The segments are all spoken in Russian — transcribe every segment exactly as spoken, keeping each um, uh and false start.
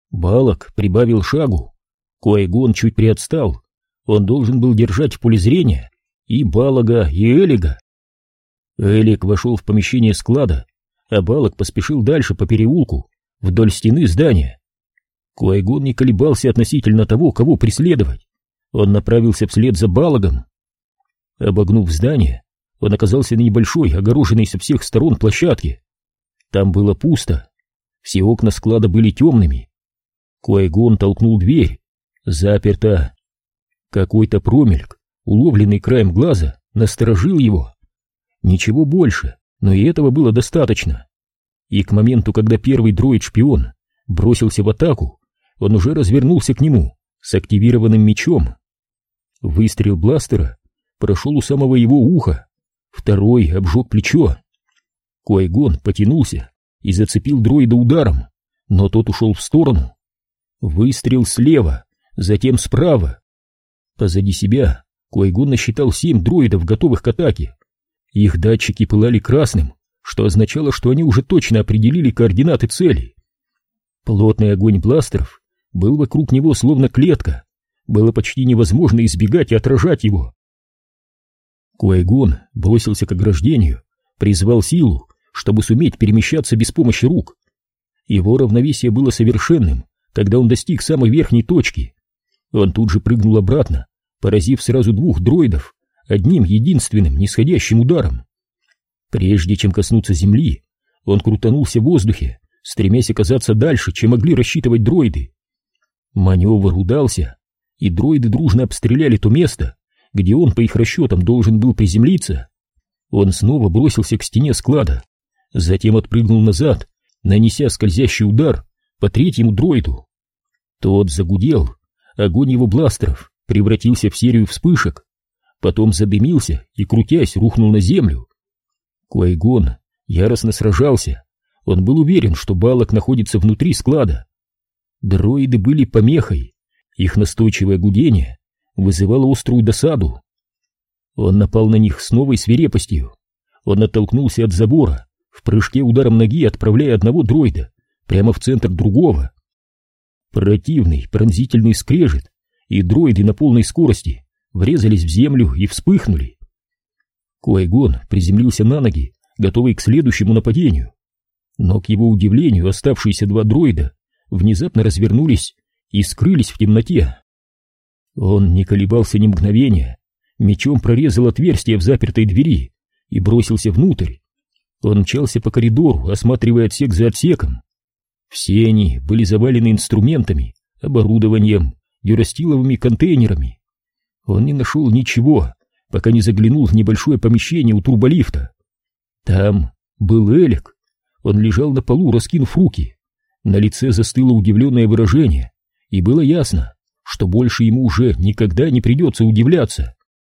Балок прибавил шагу. Куайгон чуть приотстал. Он должен был держать в поле зрения и Балага, и Элига. Элиг вошел в помещение склада, а Балок поспешил дальше по переулку, вдоль стены здания. Куайгон не колебался относительно того, кого преследовать. Он направился вслед за Балагом. Обогнув здание, он оказался на небольшой, огороженной со всех сторон площадке. Там было пусто. Все окна склада были темными. Куайгон толкнул дверь. Заперто. Какой-то промельк, уловленный краем глаза, насторожил его. Ничего больше, но и этого было достаточно. И к моменту, когда первый дроид-шпион бросился в атаку, он уже развернулся к нему с активированным мечом. Выстрел бластера прошел у самого его уха, второй обжег плечо. Куайгон потянулся и зацепил дроида ударом, но тот ушел в сторону. Выстрел слева, затем справа. Позади себя Куайгон насчитал семь дроидов, готовых к атаке. Их датчики пылали красным, что означало, что они уже точно определили координаты цели. Плотный огонь бластеров был вокруг него словно клетка. Было почти невозможно избегать и отражать его. Куайгон бросился к ограждению, призвал силу, чтобы суметь перемещаться без помощи рук. Его равновесие было совершенным, когда он достиг самой верхней точки. Он тут же прыгнул обратно, поразив сразу двух дроидов одним единственным нисходящим ударом. Прежде чем коснуться земли, он крутанулся в воздухе, стремясь оказаться дальше, чем могли рассчитывать дроиды. Маневр удался, и дроиды дружно обстреляли то место, где он, по их расчетам, должен был приземлиться. Он снова бросился к стене склада, затем отпрыгнул назад, нанеся скользящий удар по третьему дроиду. Тот загудел, огонь его бластеров превратился в серию вспышек, потом задымился и, крутясь, рухнул на землю. Куайгон яростно сражался. Он был уверен, что Балок находится внутри склада. Дроиды были помехой. Их настойчивое гудение вызывало острую досаду. Он напал на них с новой свирепостью. Он оттолкнулся от забора, в прыжке ударом ноги отправляя одного дроида прямо в центр другого. Противный пронзительный скрежет, и дроиды на полной скорости врезались в землю и вспыхнули. Куайгон приземлился на ноги, готовый к следующему нападению. Но, к его удивлению, оставшиеся два дроида внезапно развернулись и скрылись в темноте. Он не колебался ни мгновения, мечом прорезал отверстие в запертой двери и бросился внутрь. Он мчался по коридору, осматривая отсек за отсеком. Все они были завалены инструментами, оборудованием, дюрастиловыми контейнерами. Он не нашел ничего, пока не заглянул в небольшое помещение у турболифта. Там был Элик. Он лежал на полу, раскинув руки. На лице застыло удивленное выражение, и было ясно, что больше ему уже никогда не придется удивляться.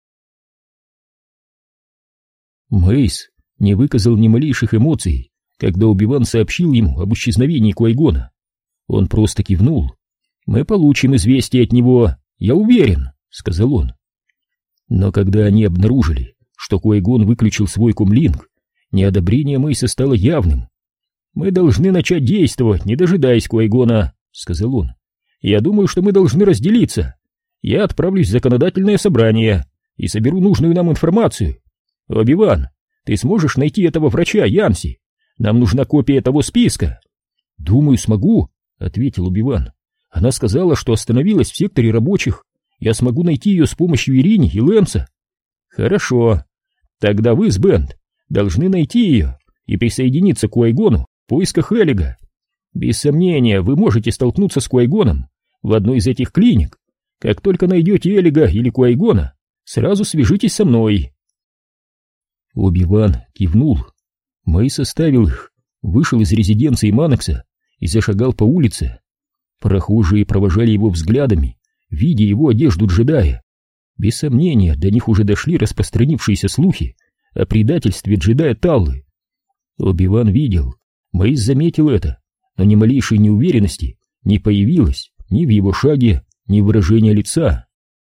Мейс не выказал ни малейших эмоций, когда Оби-Ван сообщил ему об исчезновении Куайгона. Он просто кивнул. «Мы получим известие от него, я уверен», — сказал он. Но когда они обнаружили, что Куайгон выключил свой комлинк, неодобрение Мейса стало явным. «Мы должны начать действовать, не дожидаясь Куайгона», — сказал он. «Я думаю, что мы должны разделиться. Я отправлюсь в законодательное собрание и соберу нужную нам информацию. Оби-Ван, ты сможешь найти этого врача Янси? Нам нужна копия того списка». «Думаю, смогу», — ответил Оби-Ван. «Она сказала, что остановилась в секторе рабочих. Я смогу найти ее с помощью Ирини и Лэнса». «Хорошо. Тогда вы с Бент должны найти ее и присоединиться к Куайгону в поисках Элига. Без сомнения, вы можете столкнуться с Куайгоном в одной из этих клиник. Как только найдете Элига или Куайгона, сразу свяжитесь со мной». Оби-Ван кивнул. Мейс оставил их, вышел из резиденции Манекса и зашагал по улице. Прохожие провожали его взглядами, видя его одежду джедая. Без сомнения, до них уже дошли распространившиеся слухи о предательстве джедая Таллы. Оби-Ван видел, Мейс заметил это, но ни малейшей неуверенности не появилось ни в его шаге, ни в выражении лица.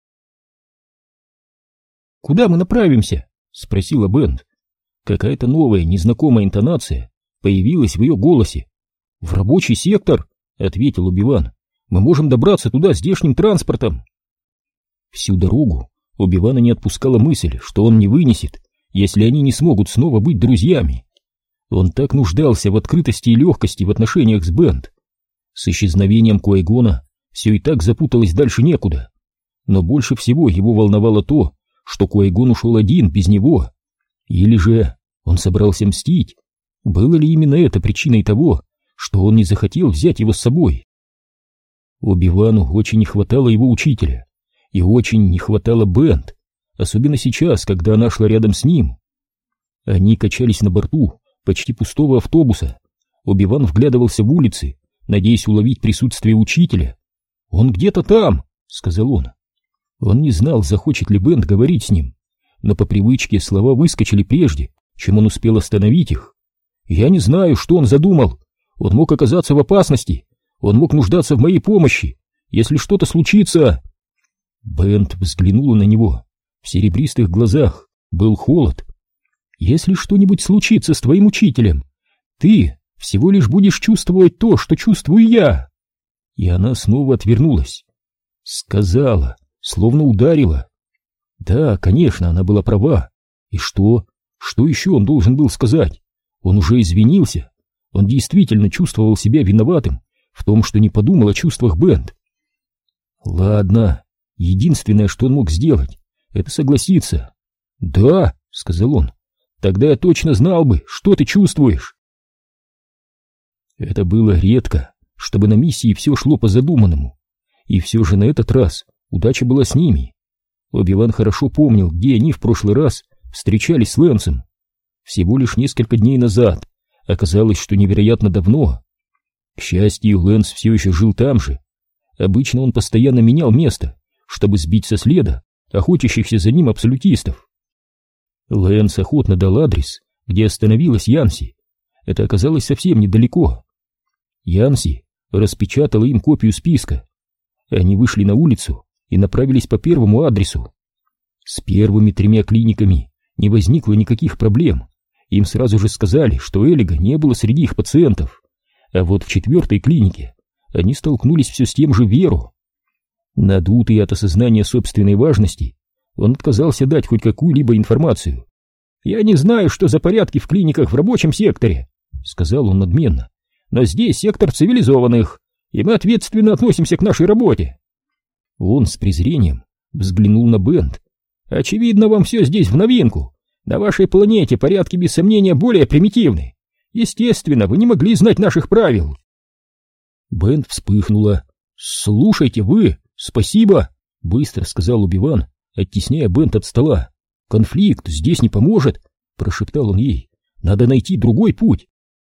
«Куда мы направимся?» — спросила Бент. Какая-то новая, незнакомая интонация появилась в ее голосе. «В рабочий сектор», — ответил Оби-Ван. Мы можем добраться туда здешним транспортом. Всю дорогу Оби-Вана не отпускала мысль, что он не вынесет, если они не смогут снова быть друзьями. Он так нуждался в открытости и легкости в отношениях с Бент. С исчезновением Куай-Гона все и так запуталось дальше некуда. Но больше всего его волновало то, что Куай-Гон ушел один, без него. Или же он собрался мстить? Было ли именно это причиной того, что он не захотел взять его с собой? Оби-Вану очень не хватало его учителя, и очень не хватало Бент, особенно сейчас, когда она шла рядом с ним. Они качались на борту почти пустого автобуса. Оби-Ван вглядывался в улицы, надеясь уловить присутствие учителя. «Он где-то там», — сказал он. Он не знал, захочет ли Бент говорить с ним, но по привычке слова выскочили прежде, чем он успел остановить их. «Я не знаю, что он задумал. Он мог оказаться в опасности. Он мог нуждаться в моей помощи. Если что-то случится...» Бент взглянула на него. В серебристых глазах был холод. «Если что-нибудь случится с твоим учителем, ты всего лишь будешь чувствовать то, что чувствую я». И она снова отвернулась. Сказала, словно ударила. Да, конечно, она была права. И что? Что еще он должен был сказать? Он уже извинился. Он действительно чувствовал себя виноватым в том, что не подумал о чувствах Бент. Ладно, единственное, что он мог сделать, это согласиться. «Да», — сказал он, — «тогда я точно знал бы, что ты чувствуешь». Это было редко, чтобы на миссии все шло по задуманному. И все же на этот раз удача была с ними. Оби-Ван хорошо помнил, где они в прошлый раз встречались с Лэнсом. Всего лишь несколько дней назад. Оказалось, что невероятно давно. К счастью, Лэнс все еще жил там же. Обычно он постоянно менял место, чтобы сбить со следа охотящихся за ним абсолютистов. Лэнс охотно дал адрес, где остановилась Янси. Это оказалось совсем недалеко. Янси распечатала им копию списка. Они вышли на улицу и направились по первому адресу. С первыми тремя клиниками не возникло никаких проблем. Им сразу же сказали, что Элига не было среди их пациентов. А вот в четвертой клинике они столкнулись все с тем же Веру. Надутый от осознания собственной важности, он отказался дать хоть какую-либо информацию. «Я не знаю, что за порядки в клиниках в рабочем секторе», — сказал он надменно, — «но здесь сектор цивилизованных, и мы ответственно относимся к нашей работе». Он с презрением взглянул на Бент. «Очевидно, вам все здесь в новинку. На вашей планете порядки без сомнения более примитивны. Естественно, вы не могли знать наших правил». Бент вспыхнула. «Слушайте вы, спасибо», — быстро сказал Оби-Ван, оттесняя Бент от стола. «Конфликт здесь не поможет», — прошептал он ей. «Надо найти другой путь».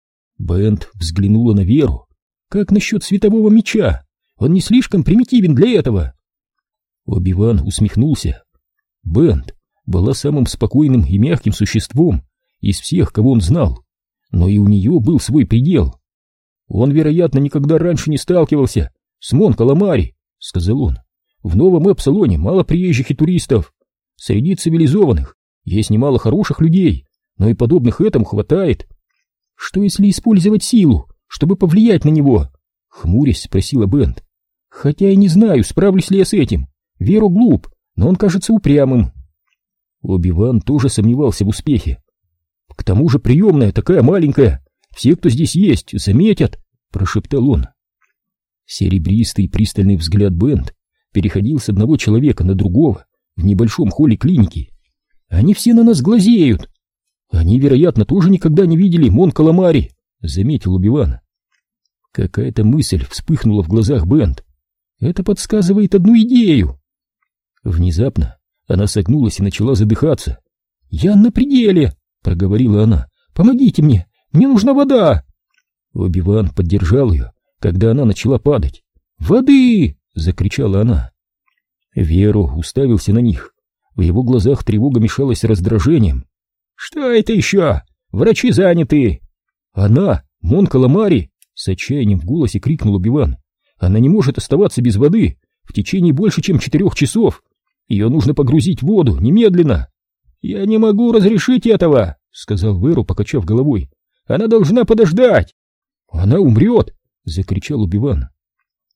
Бент взглянула на Веру. «Как насчет светового меча? Он не слишком примитивен для этого?» Оби-Ван усмехнулся. Бент была самым спокойным и мягким существом из всех, кого он знал, но и у нее был свой предел. «Он, вероятно, никогда раньше не сталкивался с Мон Каламари», — сказал он. «В Новом Эпсилоне мало приезжих и туристов. Среди цивилизованных есть немало хороших людей, но и подобных этому хватает». «Что если использовать силу, чтобы повлиять на него?» — хмурясь спросила Бент. «Хотя я не знаю, справлюсь ли я с этим. Веру глуп, но он кажется упрямым». Оби-Ван тоже сомневался в успехе. «К тому же приемная такая маленькая. Все, кто здесь есть, заметят», — прошептал он. Серебристый пристальный взгляд Бент переходил с одного человека на другого в небольшом холле клиники. «Они все на нас глазеют». «Они, вероятно, тоже никогда не видели Мон Каламари», — заметил Оби-Ван. Какая-то мысль вспыхнула в глазах Бент. «Это подсказывает одну идею». Внезапно она согнулась и начала задыхаться. «Я на пределе», — проговорила она. «Помогите мне, мне нужна вода». Оби-Ван поддержал ее, когда она начала падать. «Воды!» — закричала она. Веру уставился на них. В его глазах тревога мешалась с раздражением. «Что это еще? Врачи заняты!» «Она, Мон Каламари!» — с отчаянием в голосе крикнул Оби-Ван. «Она не может оставаться без воды в течение больше, чем четырех часов. Ее нужно погрузить в воду немедленно». «Я не могу разрешить этого!» — сказал Веру, покачав головой. «Она должна подождать!» «Она умрет!» — закричал Оби-Ван.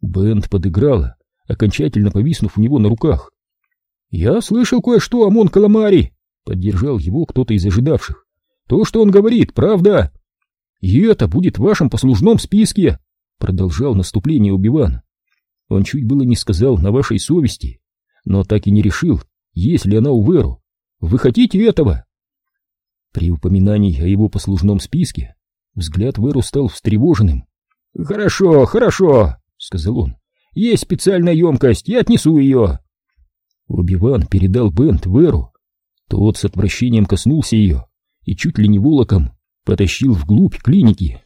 Бент подыграла, окончательно повиснув у него на руках. «Я слышал кое-что о Мон Каламари», — поддержал его кто-то из ожидавших. «То, что он говорит, правда. И это будет в вашем послужном списке», — продолжал наступление Оби-Ван. Он чуть было не сказал «на вашей совести», но так и не решил, есть ли она у Веру. «Вы хотите этого?» При упоминании о его послужном списке взгляд Веру стал встревоженным. «Хорошо, хорошо», — сказал он. «Есть специальная емкость, я отнесу ее». Оби-Ван передал Бент Веру. Тот с отвращением коснулся ее и чуть ли не волоком потащил вглубь клиники.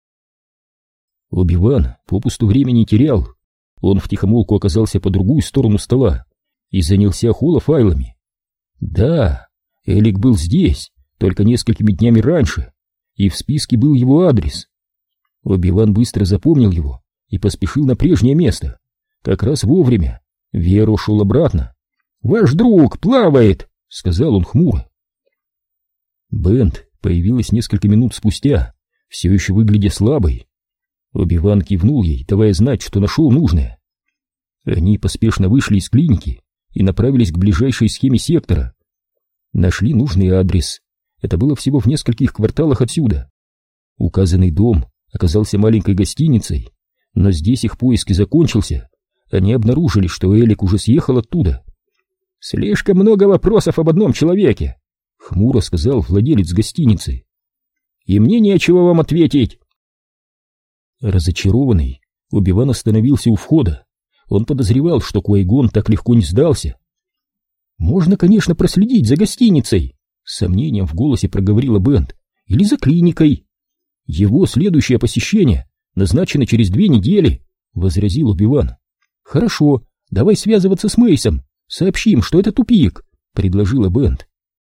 Оби-Ван попусту времени не терял. Он втихомолку оказался по другую сторону стола и занялся холофайлами. Да, Элик был здесь, только несколькими днями раньше, и в списке был его адрес. Оби-Ван быстро запомнил его и поспешил на прежнее место. Как раз вовремя Вера ушел обратно. «Ваш друг плавает», — сказал он хмуро. Бент появилась несколько минут спустя, все еще выглядя слабой. Оби-Ван кивнул ей, давая знать, что нашел нужное. Они поспешно вышли из клиники и направились к ближайшей схеме сектора. Нашли нужный адрес. Это было всего в нескольких кварталах отсюда. Указанный дом оказался маленькой гостиницей, но здесь их поиск и закончился. Они обнаружили, что Элик уже съехал оттуда. «Слишком много вопросов об одном человеке», — хмуро сказал владелец гостиницы. «И мне нечего вам ответить». Разочарованный, Оби-Ван остановился у входа. Он подозревал, что Куай-Гон так легко не сдался. «Можно, конечно, проследить за гостиницей», — с сомнением в голосе проговорила Бент, — «или за клиникой. Его следующее посещение назначено через две недели», — возразил Оби-Ван. «Хорошо, давай связываться с Мейсом. Сообщим, что это тупик», — предложила Бент.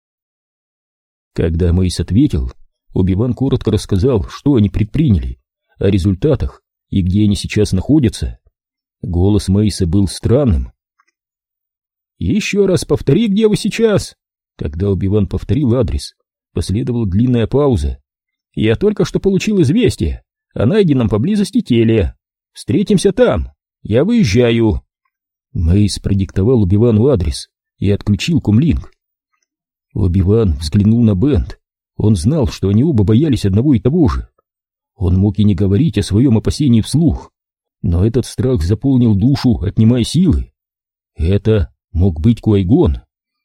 Когда Мейс ответил, Оби-Ван коротко рассказал, что они предприняли, о результатах и где они сейчас находятся. Голос Мейса был странным. «Еще раз повтори, где вы сейчас». Когда Оби-Ван повторил адрес, последовала длинная пауза. «Я только что получил известие о найденном поблизости теле. Встретимся там. Я выезжаю». Мейс продиктовал Оби-Вану адрес и отключил комлинк. Оби-Ван взглянул на Бент. Он знал, что они оба боялись одного и того же. Он мог и не говорить о своем опасении вслух, но этот страх заполнил душу, отнимая силы. Это мог быть Куай-Гон.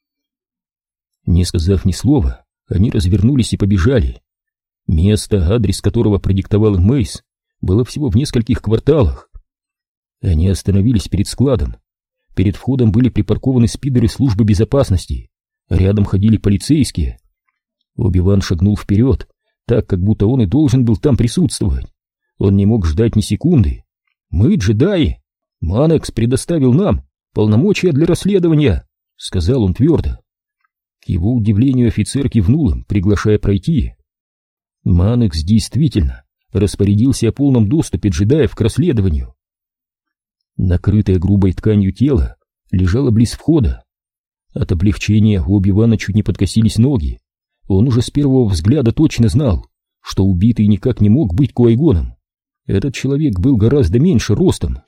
Не сказав ни слова, они развернулись и побежали. Место, адрес которого продиктовал им Мейс, было всего в нескольких кварталах. Они остановились перед складом. Перед входом были припаркованы спидеры службы безопасности. Рядом ходили полицейские. Оби-Ван шагнул вперед, так, как будто он и должен был там присутствовать. Он не мог ждать ни секунды. «Мы джедаи. Манекс предоставил нам полномочия для расследования», — сказал он твердо. К его удивлению офицер кивнул им, приглашая пройти. Манекс действительно распорядился о полном доступе джедаев к расследованию. Накрытое грубой тканью тело лежало близ входа. От облегчения у Оби-Вана чуть не подкосились ноги. Он уже с первого взгляда точно знал, что убитый никак не мог быть Куай-Гоном. Этот человек был гораздо меньше ростом.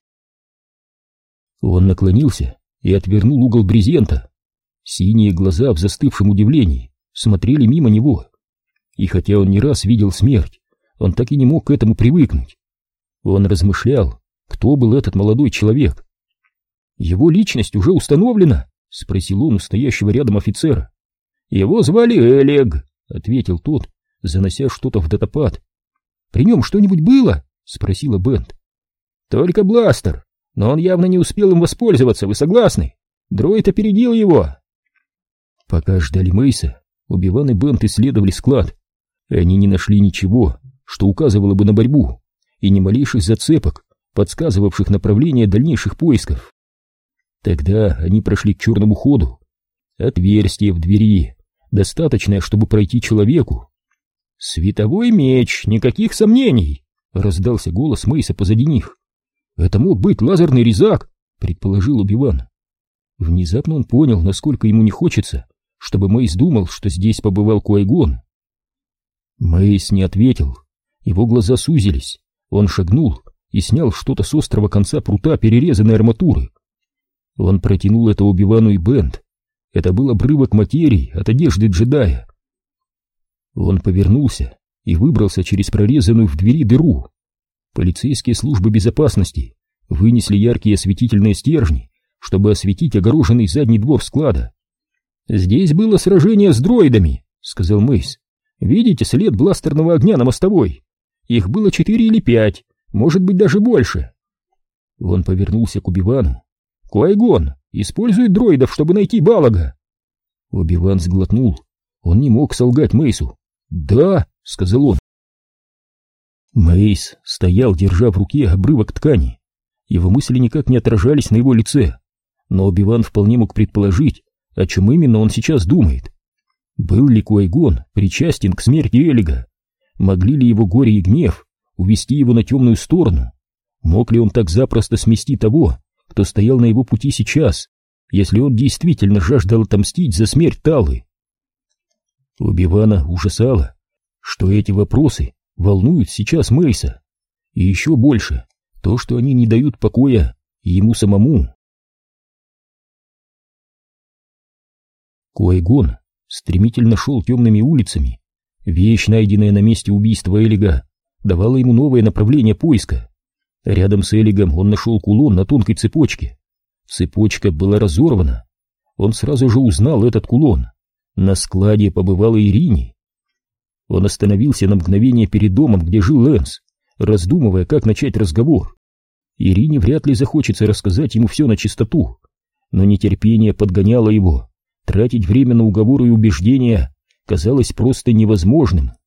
Он наклонился и отвернул угол брезента. Синие глаза в застывшем удивлении смотрели мимо него. И хотя он не раз видел смерть, он так и не мог к этому привыкнуть. Он размышлял, кто был этот молодой человек. «Его личность уже установлена?» — спросил он у стоящего рядом офицера. «Его звали Элик», — ответил тот, занося что-то в датапад. «При нем что-нибудь было?» — спросила Бент. «Только бластер, но он явно не успел им воспользоваться, вы согласны? Дроид опередил его». Пока ждали Мейса, Оби-Ван и Бент исследовали склад. Они не нашли ничего, что указывало бы на борьбу, и ни малейших зацепок, подсказывавших направление дальнейших поисков. Тогда они прошли к черному ходу. Отверстие в двери, достаточное, чтобы пройти человеку. «Световой меч, никаких сомнений!» — раздался голос Мейса позади них. «Это мог быть лазерный резак», — предположил Оби-Ван. Внезапно он понял, насколько ему не хочется, чтобы Мейс думал, что здесь побывал Куай-Гон. Мейс не ответил. Его глаза сузились. Он шагнул и снял что-то с острого конца прута перерезанной арматуры. Он протянул это Оби-Вану и Бент. Это был обрывок материи от одежды джедая. Он повернулся и выбрался через прорезанную в двери дыру. Полицейские службы безопасности вынесли яркие осветительные стержни, чтобы осветить огороженный задний двор склада. «Здесь было сражение с дроидами», — сказал Мейс. «Видите след бластерного огня на мостовой? Их было четыре или пять, может быть, даже больше». Он повернулся к Оби-Вану. «Куай-Гон использует дроидов, чтобы найти Балага». Оби-Ван сглотнул. Он не мог солгать Мейсу. «Да», — сказал он. Мейс стоял, держа в руке обрывок ткани. Его мысли никак не отражались на его лице, но Оби-Ван вполне мог предположить, о чем именно он сейчас думает. Был ли Куай-Гон причастен к смерти Элига? Могли ли его горе и гнев увести его на темную сторону? Мог ли он так запросто смести того, кто стоял на его пути сейчас, если он действительно жаждал отомстить за смерть Таллы? Оби-Вана ужасало, что эти вопросы волнуют сейчас Мейса, и еще больше то, что они не дают покоя ему самому. Куай-Гон стремительно шел темными улицами. Вещь, найденная на месте убийства Элига, давала ему новое направление поиска. Рядом с Элигом он нашел кулон на тонкой цепочке. Цепочка была разорвана. Он сразу же узнал этот кулон. На складе побывала Ирини. Он остановился на мгновение перед домом, где жил Лэнс, раздумывая, как начать разговор. Ирине вряд ли захочется рассказать ему все на чистоту, но нетерпение подгоняло его. Тратить время на уговоры и убеждения казалось просто невозможным.